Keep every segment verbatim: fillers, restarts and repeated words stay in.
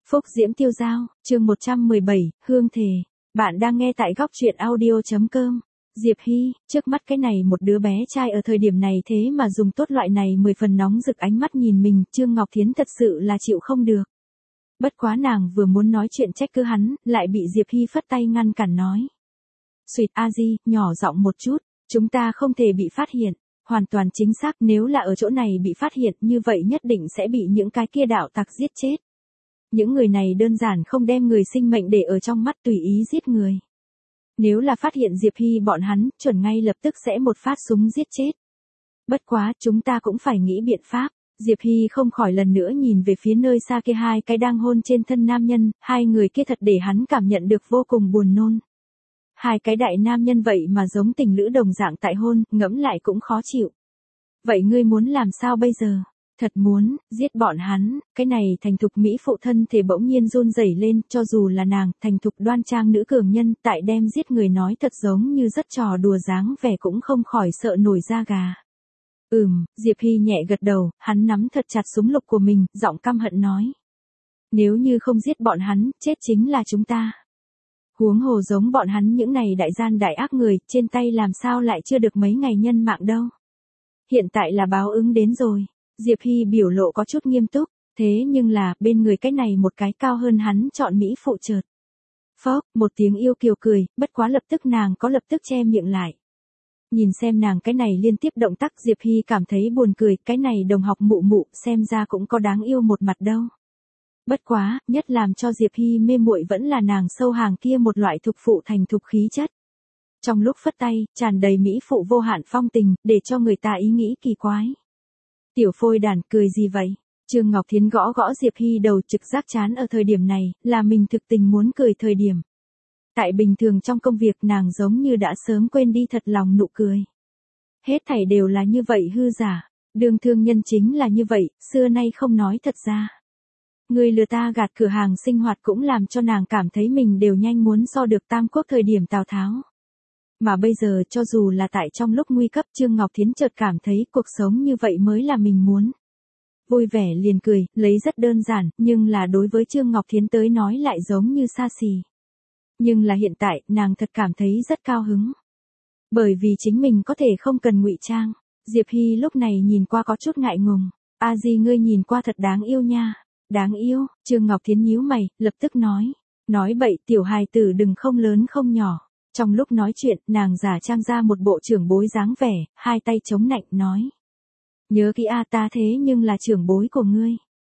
Phúc Diễm Tiêu Dao, chương một trăm mười bảy, Hương Thề. Bạn đang nghe tại góc truyện audio chấm com. Diệp Hy, trước mắt cái này một đứa bé trai ở thời điểm này thế mà dùng tốt loại này mười phần nóng rực ánh mắt nhìn mình, Trương Ngọc Thiến thật sự là chịu không được. Bất quá nàng vừa muốn nói chuyện trách cứ hắn, lại bị Diệp Hy phất tay ngăn cản nói. Xuyệt a di, nhỏ giọng một chút, chúng ta không thể bị phát hiện. Hoàn toàn chính xác, nếu là ở chỗ này bị phát hiện như vậy nhất định sẽ bị những cái kia đạo tặc giết chết. Những người này đơn giản không đem người sinh mệnh để ở trong mắt tùy ý giết người. Nếu là phát hiện Diệp Hy bọn hắn, chuẩn ngay lập tức sẽ một phát súng giết chết. Bất quá, chúng ta cũng phải nghĩ biện pháp. Diệp Hy không khỏi lần nữa nhìn về phía nơi xa kia hai cái đang hôn trên thân nam nhân, hai người kia thật để hắn cảm nhận được vô cùng buồn nôn. Hai cái đại nam nhân vậy mà giống tình lữ đồng dạng tại hôn, ngẫm lại cũng khó chịu. Vậy ngươi muốn làm sao bây giờ? Thật muốn, giết bọn hắn, cái này thành thục mỹ phụ thân thể bỗng nhiên run rẩy lên, cho dù là nàng, thành thục đoan trang nữ cường nhân, tại đem giết người nói thật giống như rất trò đùa dáng vẻ cũng không khỏi sợ nổi da gà. Ừm, Diệp Hy nhẹ gật đầu, hắn nắm thật chặt súng lục của mình, giọng căm hận nói. Nếu như không giết bọn hắn, chết chính là chúng ta. Huống hồ giống bọn hắn những này đại gian đại ác người, trên tay làm sao lại chưa được mấy ngày nhân mạng đâu. Hiện tại là báo ứng đến rồi. Diệp Hy biểu lộ có chút nghiêm túc, thế nhưng là, bên người cái này một cái cao hơn hắn chọn mỹ phụ chợt. Phốc, một tiếng yêu kiều cười, bất quá lập tức nàng có lập tức che miệng lại. Nhìn xem nàng cái này liên tiếp động tác Diệp Hy cảm thấy buồn cười, cái này đồng học mụ mụ xem ra cũng có đáng yêu một mặt đâu. Bất quá, nhất làm cho Diệp Hy mê muội vẫn là nàng sâu hàng kia một loại thục phụ thành thục khí chất. Trong lúc phất tay, tràn đầy mỹ phụ vô hạn phong tình, để cho người ta ý nghĩ kỳ quái. Tiểu phôi đàn, cười gì vậy? Trương Ngọc Thiến gõ gõ Diệp Hy đầu, trực giác chán ở thời điểm này, là mình thực tình muốn cười thời điểm. Tại bình thường trong công việc nàng giống như đã sớm quên đi thật lòng nụ cười. Hết thảy đều là như vậy hư giả, đường thương nhân chính là như vậy, xưa nay không nói thật ra. Người lừa ta gạt cửa hàng sinh hoạt cũng làm cho nàng cảm thấy mình đều nhanh muốn so được Tam Quốc thời điểm Tào Tháo. Mà bây giờ cho dù là tại trong lúc nguy cấp Trương Ngọc Thiến chợt cảm thấy cuộc sống như vậy mới là mình muốn. Vui vẻ liền cười, lấy rất đơn giản, nhưng là đối với Trương Ngọc Thiến tới nói lại giống như xa xỉ. Nhưng là hiện tại, nàng thật cảm thấy rất cao hứng. Bởi vì chính mình có thể không cần ngụy trang. Diệp Hy lúc này nhìn qua có chút ngại ngùng. A di ngươi nhìn qua thật đáng yêu nha. Đáng yêu, Trương Ngọc Thiến nhíu mày, lập tức nói. Nói bậy, tiểu hài tử đừng không lớn không nhỏ. Trong lúc nói chuyện, nàng giả trang ra một bộ trưởng bối dáng vẻ, hai tay chống nạnh nói. Nhớ kỹ a ta thế nhưng là trưởng bối của ngươi.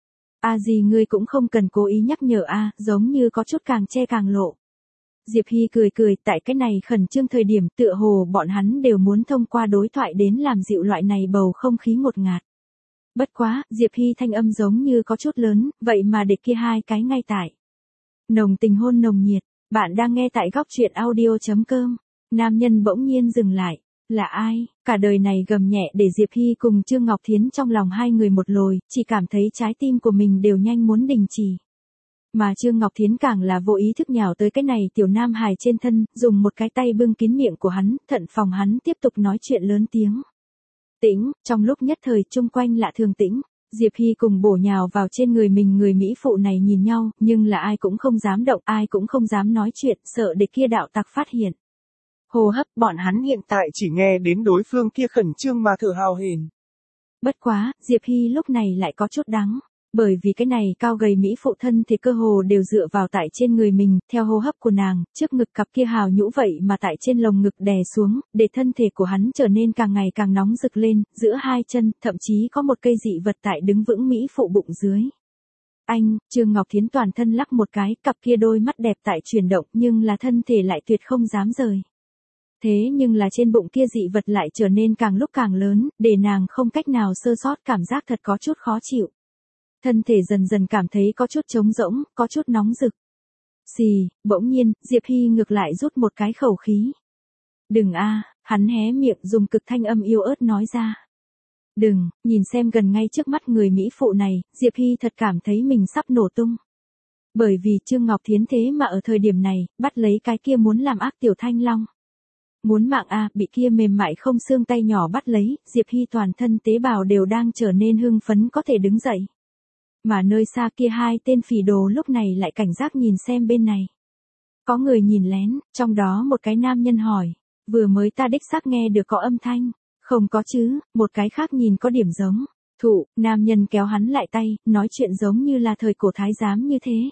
A gì ngươi cũng không cần cố ý nhắc nhở a, giống như có chút càng che càng lộ. Diệp Hy cười cười, tại cái này khẩn trương thời điểm tựa hồ bọn hắn đều muốn thông qua đối thoại đến làm dịu loại này bầu không khí ngột ngạt. Bất quá, Diệp Hy thanh âm giống như có chút lớn, vậy mà để kia hai cái ngay tại. Nồng tình hôn nồng nhiệt. Bạn đang nghe tại góc truyện audio chấm com. Nam nhân bỗng nhiên dừng lại. Là ai? Cả đời này gầm nhẹ để Diệp Hy cùng Trương Ngọc Thiến trong lòng hai người một lồi, chỉ cảm thấy trái tim của mình đều nhanh muốn đình chỉ. Mà Trương Ngọc Thiến càng là vô ý thức nhào tới cái này tiểu nam hài trên thân, dùng một cái tay bưng kín miệng của hắn, thận phòng hắn tiếp tục nói chuyện lớn tiếng. Tĩnh, trong lúc nhất thời chung quanh lạ thường tĩnh. Diệp Hy cùng bổ nhào vào trên người mình người Mỹ phụ này nhìn nhau, nhưng là ai cũng không dám động, ai cũng không dám nói chuyện, sợ để kia đạo tặc phát hiện. Hô hấp, bọn hắn hiện tại chỉ nghe đến đối phương kia khẩn trương mà thở hào hển. Bất quá, Diệp Hy lúc này lại có chút đắng, bởi vì cái này cao gầy Mỹ phụ thân thì cơ hồ đều dựa vào tại trên người mình, theo hô hấp của nàng, trước ngực cặp kia hào nhũ vậy mà tại trên lồng ngực đè xuống, để thân thể của hắn trở nên càng ngày càng nóng rực lên, giữa hai chân, thậm chí có một cây dị vật tại đứng vững Mỹ phụ bụng dưới. Anh, Trương Ngọc Thiến toàn thân lắc một cái, cặp kia đôi mắt đẹp tại chuyển động nhưng là thân thể lại tuyệt không dám rời. Thế nhưng là trên bụng kia dị vật lại trở nên càng lúc càng lớn, để nàng không cách nào sơ sót cảm giác thật có chút khó chịu. Thân thể dần dần cảm thấy có chút trống rỗng, có chút nóng rực. Xì, bỗng nhiên, Diệp Hy ngược lại rút một cái khẩu khí. Đừng a, hắn hé miệng dùng cực thanh âm yếu ớt nói ra. Đừng, nhìn xem gần ngay trước mắt người Mỹ phụ này, Diệp Hy thật cảm thấy mình sắp nổ tung. Bởi vì Trương Ngọc Thiến thế mà ở thời điểm này, bắt lấy cái kia muốn làm ác tiểu thanh long. Muốn mạng a, bị kia mềm mại không xương tay nhỏ bắt lấy, Diệp Hy toàn thân tế bào đều đang trở nên hưng phấn có thể đứng dậy. Mà nơi xa kia hai tên phỉ đồ lúc này lại cảnh giác nhìn xem bên này. Có người nhìn lén, trong đó một cái nam nhân hỏi, vừa mới ta đích xác nghe được có âm thanh, không có chứ, một cái khác nhìn có điểm giống. Thụ, nam nhân kéo hắn lại tay, nói chuyện giống như là thời cổ thái giám như thế.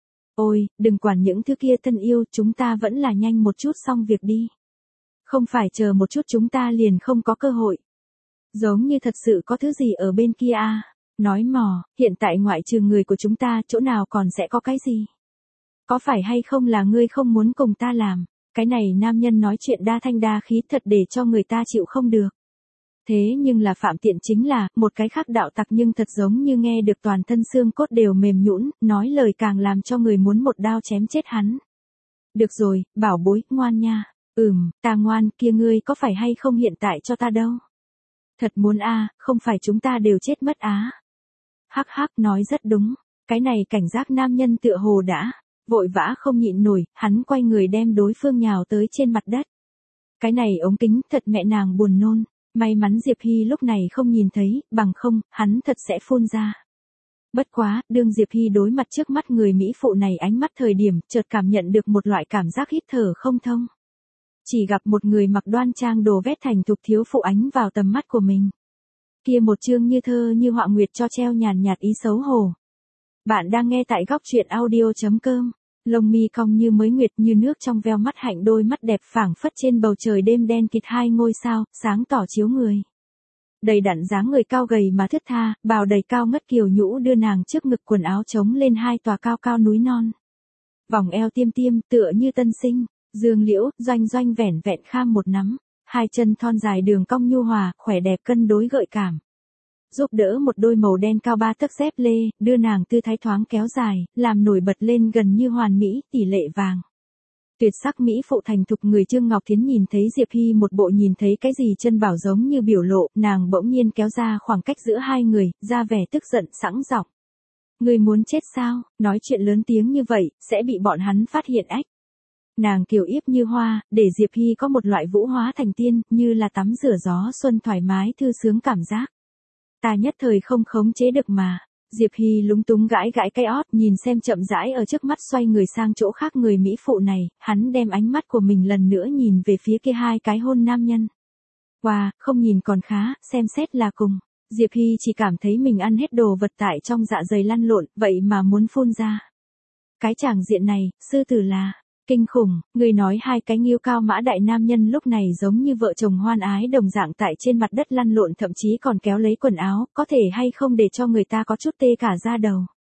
Ôi, đừng quản những thứ kia thân yêu, chúng ta vẫn là nhanh một chút xong việc đi. Không phải chờ một chút chúng ta liền không có cơ hội. Giống như thật sự có thứ gì ở bên kia à. Nói mò, hiện tại ngoại trừ người của chúng ta chỗ nào còn sẽ có cái gì? Có phải hay không là ngươi không muốn cùng ta làm? Cái này nam nhân nói chuyện đa thanh đa khí thật để cho người ta chịu không được. Thế nhưng là phạm tiện chính là, một cái khác đạo tặc nhưng thật giống như nghe được toàn thân xương cốt đều mềm nhũn, nói lời càng làm cho người muốn một đao chém chết hắn. Được rồi, bảo bối, ngoan nha. Ừm, ta ngoan, kia ngươi có phải hay không hiện tại cho ta đâu? Thật muốn a, à, không phải chúng ta đều chết mất á. Hắc hắc nói rất đúng, cái này cảnh giác nam nhân tựa hồ đã, vội vã không nhịn nổi, hắn quay người đem đối phương nhào tới trên mặt đất. Cái này ống kính thật mẹ nàng buồn nôn, may mắn Diệp Hy lúc này không nhìn thấy, bằng không, hắn thật sẽ phun ra. Bất quá, đương Diệp Hy đối mặt trước mắt người Mỹ phụ này ánh mắt thời điểm, chợt cảm nhận được một loại cảm giác hít thở không thông. Chỉ gặp một người mặc đoan trang đồ vét thành thục thiếu phụ ánh vào tầm mắt của mình. Kia một chương như thơ như họa nguyệt cho treo nhàn nhạt ý xấu hổ. Bạn đang nghe tại góc truyện audio.com. Lông mi cong như mới nguyệt như nước trong veo mắt hạnh đôi mắt đẹp phảng phất trên bầu trời đêm đen kịt hai ngôi sao, sáng tỏ chiếu người. Đầy đặn dáng người cao gầy mà thướt tha, bào đầy cao ngất kiều nhũ đưa nàng trước ngực quần áo trống lên hai tòa cao cao núi non. Vòng eo tiêm tiêm tựa như tân sinh, dương liễu, doanh doanh vẻn vẹn kham một nắm. Hai chân thon dài đường cong nhu hòa, khỏe đẹp cân đối gợi cảm. Giúp đỡ một đôi màu đen cao ba tấc dép lê, đưa nàng tư thái thoáng kéo dài, làm nổi bật lên gần như hoàn mỹ, tỷ lệ vàng. Tuyệt sắc mỹ phụ thành thục người Trương Ngọc Thiến nhìn thấy Diệp Hy một bộ nhìn thấy cái gì chân bảo giống như biểu lộ, nàng bỗng nhiên kéo ra khoảng cách giữa hai người, ra vẻ tức giận sẵn giọng. Người muốn chết sao, nói chuyện lớn tiếng như vậy, sẽ bị bọn hắn phát hiện ách. Nàng kiều yếp như hoa, để Diệp Hy có một loại vũ hóa thành tiên, như là tắm rửa gió xuân thoải mái thư sướng cảm giác. Ta nhất thời không khống chế được mà. Diệp Hy lúng túng gãi gãi cái ót, nhìn xem chậm rãi ở trước mắt xoay người sang chỗ khác người Mỹ phụ này, hắn đem ánh mắt của mình lần nữa nhìn về phía kia hai cái hôn nam nhân. Wow, không nhìn còn khá, xem xét là cùng. Diệp Hy chỉ cảm thấy mình ăn hết đồ vật tại trong dạ dày lăn lộn, vậy mà muốn phun ra. Cái tràng diện này, sư tử là... Kinh khủng, người nói hai cái nghiêu cao mã đại nam nhân lúc này giống như vợ chồng hoan ái đồng dạng tại trên mặt đất lăn lộn thậm chí còn kéo lấy quần áo, có thể hay không để cho người ta có chút tê cả da đầu.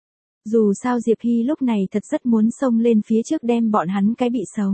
Dù sao Diệp Hy lúc này thật rất muốn xông lên phía trước đem bọn hắn cái bị xấu.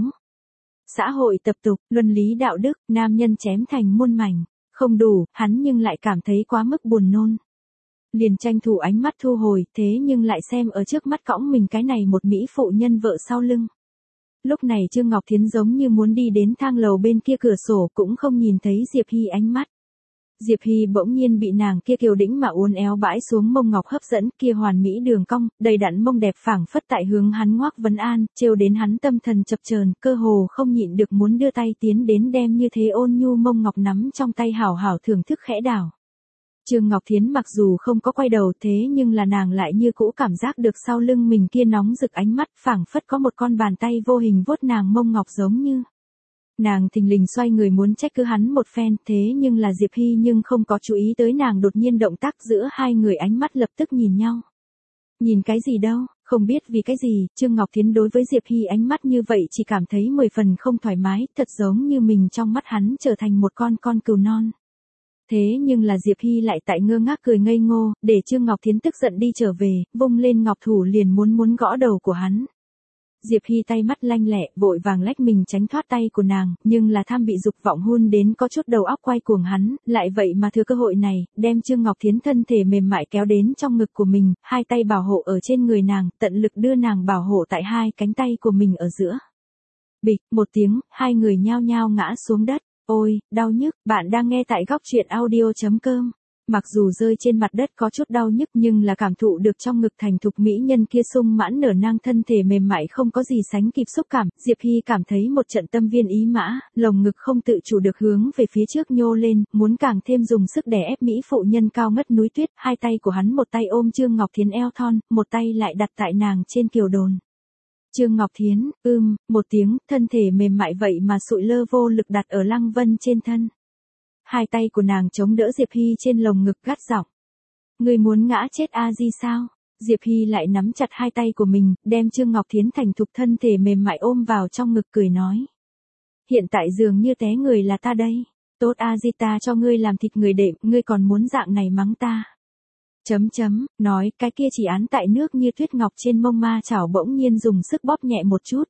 Xã hội tập tục, luân lý đạo đức, nam nhân chém thành muôn mảnh, không đủ, hắn nhưng lại cảm thấy quá mức buồn nôn. Liền tranh thủ ánh mắt thu hồi, thế nhưng lại xem ở trước mắt cõng mình cái này một mỹ phụ nhân vợ sau lưng. Lúc này Trương Ngọc Thiến giống như muốn đi đến thang lầu bên kia cửa sổ cũng không nhìn thấy Diệp Hy ánh mắt. Diệp Hy bỗng nhiên bị nàng kia kiều đĩnh mà uốn éo bãi xuống mông ngọc hấp dẫn, kia hoàn mỹ đường cong, đầy đặn mông đẹp phảng phất tại hướng hắn ngoác vấn an, trêu đến hắn tâm thần chập chờn, cơ hồ không nhịn được muốn đưa tay tiến đến đem như thế ôn nhu mông ngọc nắm trong tay hảo hảo thưởng thức khẽ đảo. Trương Ngọc Thiến mặc dù không có quay đầu thế nhưng là nàng lại như cũ cảm giác được sau lưng mình kia nóng rực ánh mắt, phảng phất có một con bàn tay vô hình vuốt nàng mông ngọc giống như. Nàng thình lình xoay người muốn trách cứ hắn một phen, thế nhưng là Diệp Hy nhưng không có chú ý tới nàng đột nhiên động tác, giữa hai người ánh mắt lập tức nhìn nhau. Nhìn cái gì đâu, không biết vì cái gì, Trương Ngọc Thiến đối với Diệp Hy ánh mắt như vậy chỉ cảm thấy mười phần không thoải mái, thật giống như mình trong mắt hắn trở thành một con con cừu non. Thế nhưng là Diệp Hy lại tại ngơ ngác cười ngây ngô, để Trương Ngọc Thiến tức giận đi trở về, vung lên ngọc thủ liền muốn muốn gõ đầu của hắn. Diệp Hy tay mắt lanh lẹ, vội vàng lách mình tránh thoát tay của nàng, nhưng là tham bị dục vọng hôn đến có chút đầu óc quay cuồng hắn, lại vậy mà thừa cơ hội này, đem Trương Ngọc Thiến thân thể mềm mại kéo đến trong ngực của mình, hai tay bảo hộ ở trên người nàng, tận lực đưa nàng bảo hộ tại hai cánh tay của mình ở giữa. Bịch, một tiếng, hai người nhao nhao ngã xuống đất. Ôi, đau nhức, bạn đang nghe tại góc truyện audio.com. Mặc dù rơi trên mặt đất có chút đau nhức nhưng là cảm thụ được trong ngực thành thục mỹ nhân kia sung mãn nở nang thân thể mềm mại không có gì sánh kịp xúc cảm, Diệp Hy cảm thấy một trận tâm viên ý mã, lồng ngực không tự chủ được hướng về phía trước nhô lên, muốn càng thêm dùng sức đè ép mỹ phụ nhân cao ngất núi tuyết, hai tay của hắn một tay ôm Trương Ngọc Thiến eo thon, một tay lại đặt tại nàng trên kiều đồn. Trương Ngọc Thiến, ưm, một tiếng, thân thể mềm mại vậy mà sụi lơ vô lực đặt ở Lăng Vân trên thân. Hai tay của nàng chống đỡ Diệp Hy trên lồng ngực gắt giọng. Người muốn ngã chết a di sao? Diệp Hy lại nắm chặt hai tay của mình, đem Trương Ngọc Thiến thành thục thân thể mềm mại ôm vào trong ngực cười nói. Hiện tại dường như té người là ta đây. Tốt a di ta cho ngươi làm thịt người đệm, ngươi còn muốn dạng này mắng ta. Chấm chấm, nói cái kia chỉ án tại nước như tuyết ngọc trên mông ma chảo bỗng nhiên dùng sức bóp nhẹ một chút.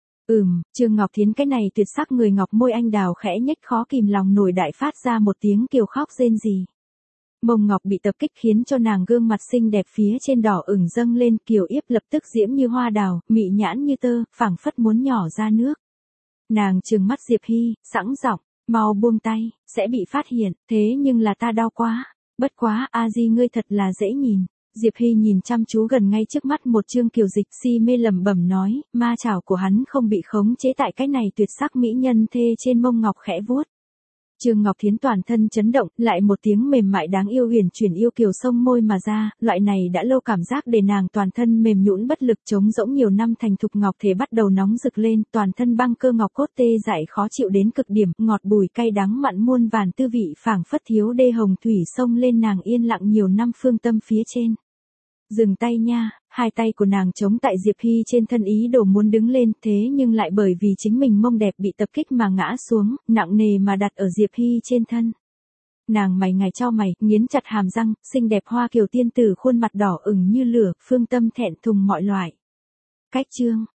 Ừm, Trương Ngọc Thiến cái này tuyệt sắc người ngọc môi anh đào khẽ nhếch khó kìm lòng nổi đại phát ra một tiếng kiều khóc rên rỉ. Mông ngọc bị tập kích khiến cho nàng gương mặt xinh đẹp phía trên đỏ ửng dâng lên, kiều yếp lập tức diễm như hoa đào, mị nhãn như tơ, phảng phất muốn nhỏ ra nước. Nàng trừng mắt Diệp Hy, sẵn giọng, mau buông tay, sẽ bị phát hiện, thế nhưng là ta đau quá, bất quá a di ngươi thật là dễ nhìn. Diệp Hy nhìn chăm chú gần ngay trước mắt một trương kiều dịch si mê lẩm bẩm nói, ma chảo của hắn không bị khống chế tại cái này tuyệt sắc mỹ nhân thê trên mông ngọc khẽ vuốt. Trương Ngọc Thiến toàn thân chấn động, lại một tiếng mềm mại đáng yêu huyền chuyển yêu kiều sông môi mà ra, loại này đã lâu cảm giác để nàng toàn thân mềm nhũn bất lực trống rỗng nhiều năm thành thục ngọc thể bắt đầu nóng rực lên, toàn thân băng cơ ngọc cốt tê dại khó chịu đến cực điểm, ngọt bùi cay đắng mặn muôn vàn tư vị phảng phất thiếu đê hồng thủy sông lên nàng yên lặng nhiều năm phương tâm phía trên. Dừng tay nha, hai tay của nàng chống tại Diệp Hy trên thân ý đồ muốn đứng lên thế nhưng lại bởi vì chính mình mông đẹp bị tập kích mà ngã xuống, nặng nề mà đặt ở Diệp Hy trên thân. Nàng mày ngài cho mày, nghiến chặt hàm răng, xinh đẹp hoa kiều tiên tử khuôn mặt đỏ ửng như lửa, phương tâm thẹn thùng mọi loại. Cách chương,